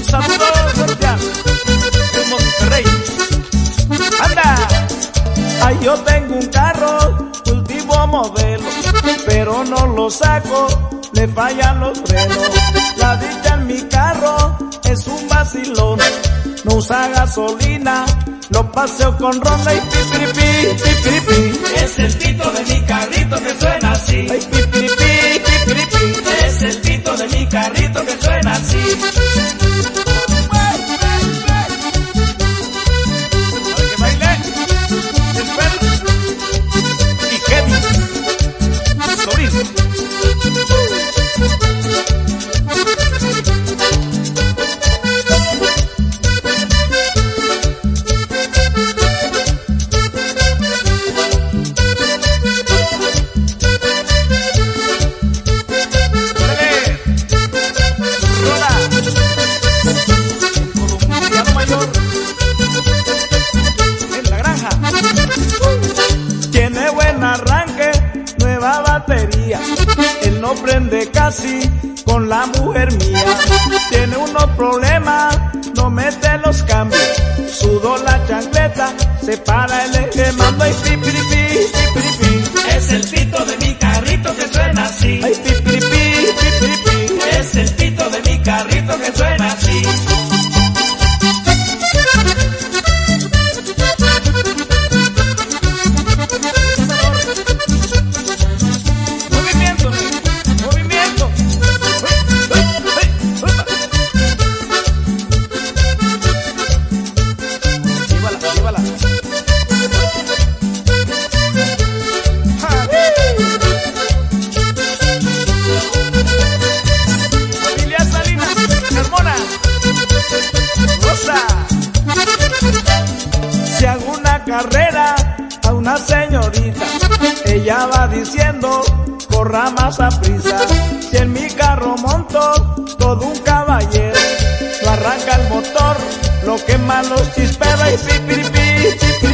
saludo cordial en Monterrey. ¡Anda! Ay, yo tengo un carro, último modelo, pero no lo saco, le fallan los frenos. La dicha en mi carro es un vacilón, no usa gasolina, lo paseo con ronda y pipiripi, pipiripi. Es el pito de mi carrito que suena así. Ay, pipiripi, pipiripi. Es el pito de mi carrito que suena así. Para que baile el perro y Kevin Sorín. Tiene buen arranque, nueva batería, él no prende casi con la mujer mía. Tiene unos problemas, no mete los cambios, sudó la chancleta, se para el eje, mando y pipiripi, pipiripi. Es el pito de mi carrito que suena así. Ay, pipiripi, pipiripi. Es el pito de mi carrito que suena así. Si hago una carrera a una señorita, ella va diciendo, corra más a prisa. Si en mi carro monto, todo un caballero, lo arranca el motor, lo quema los chisperos y pipiripi,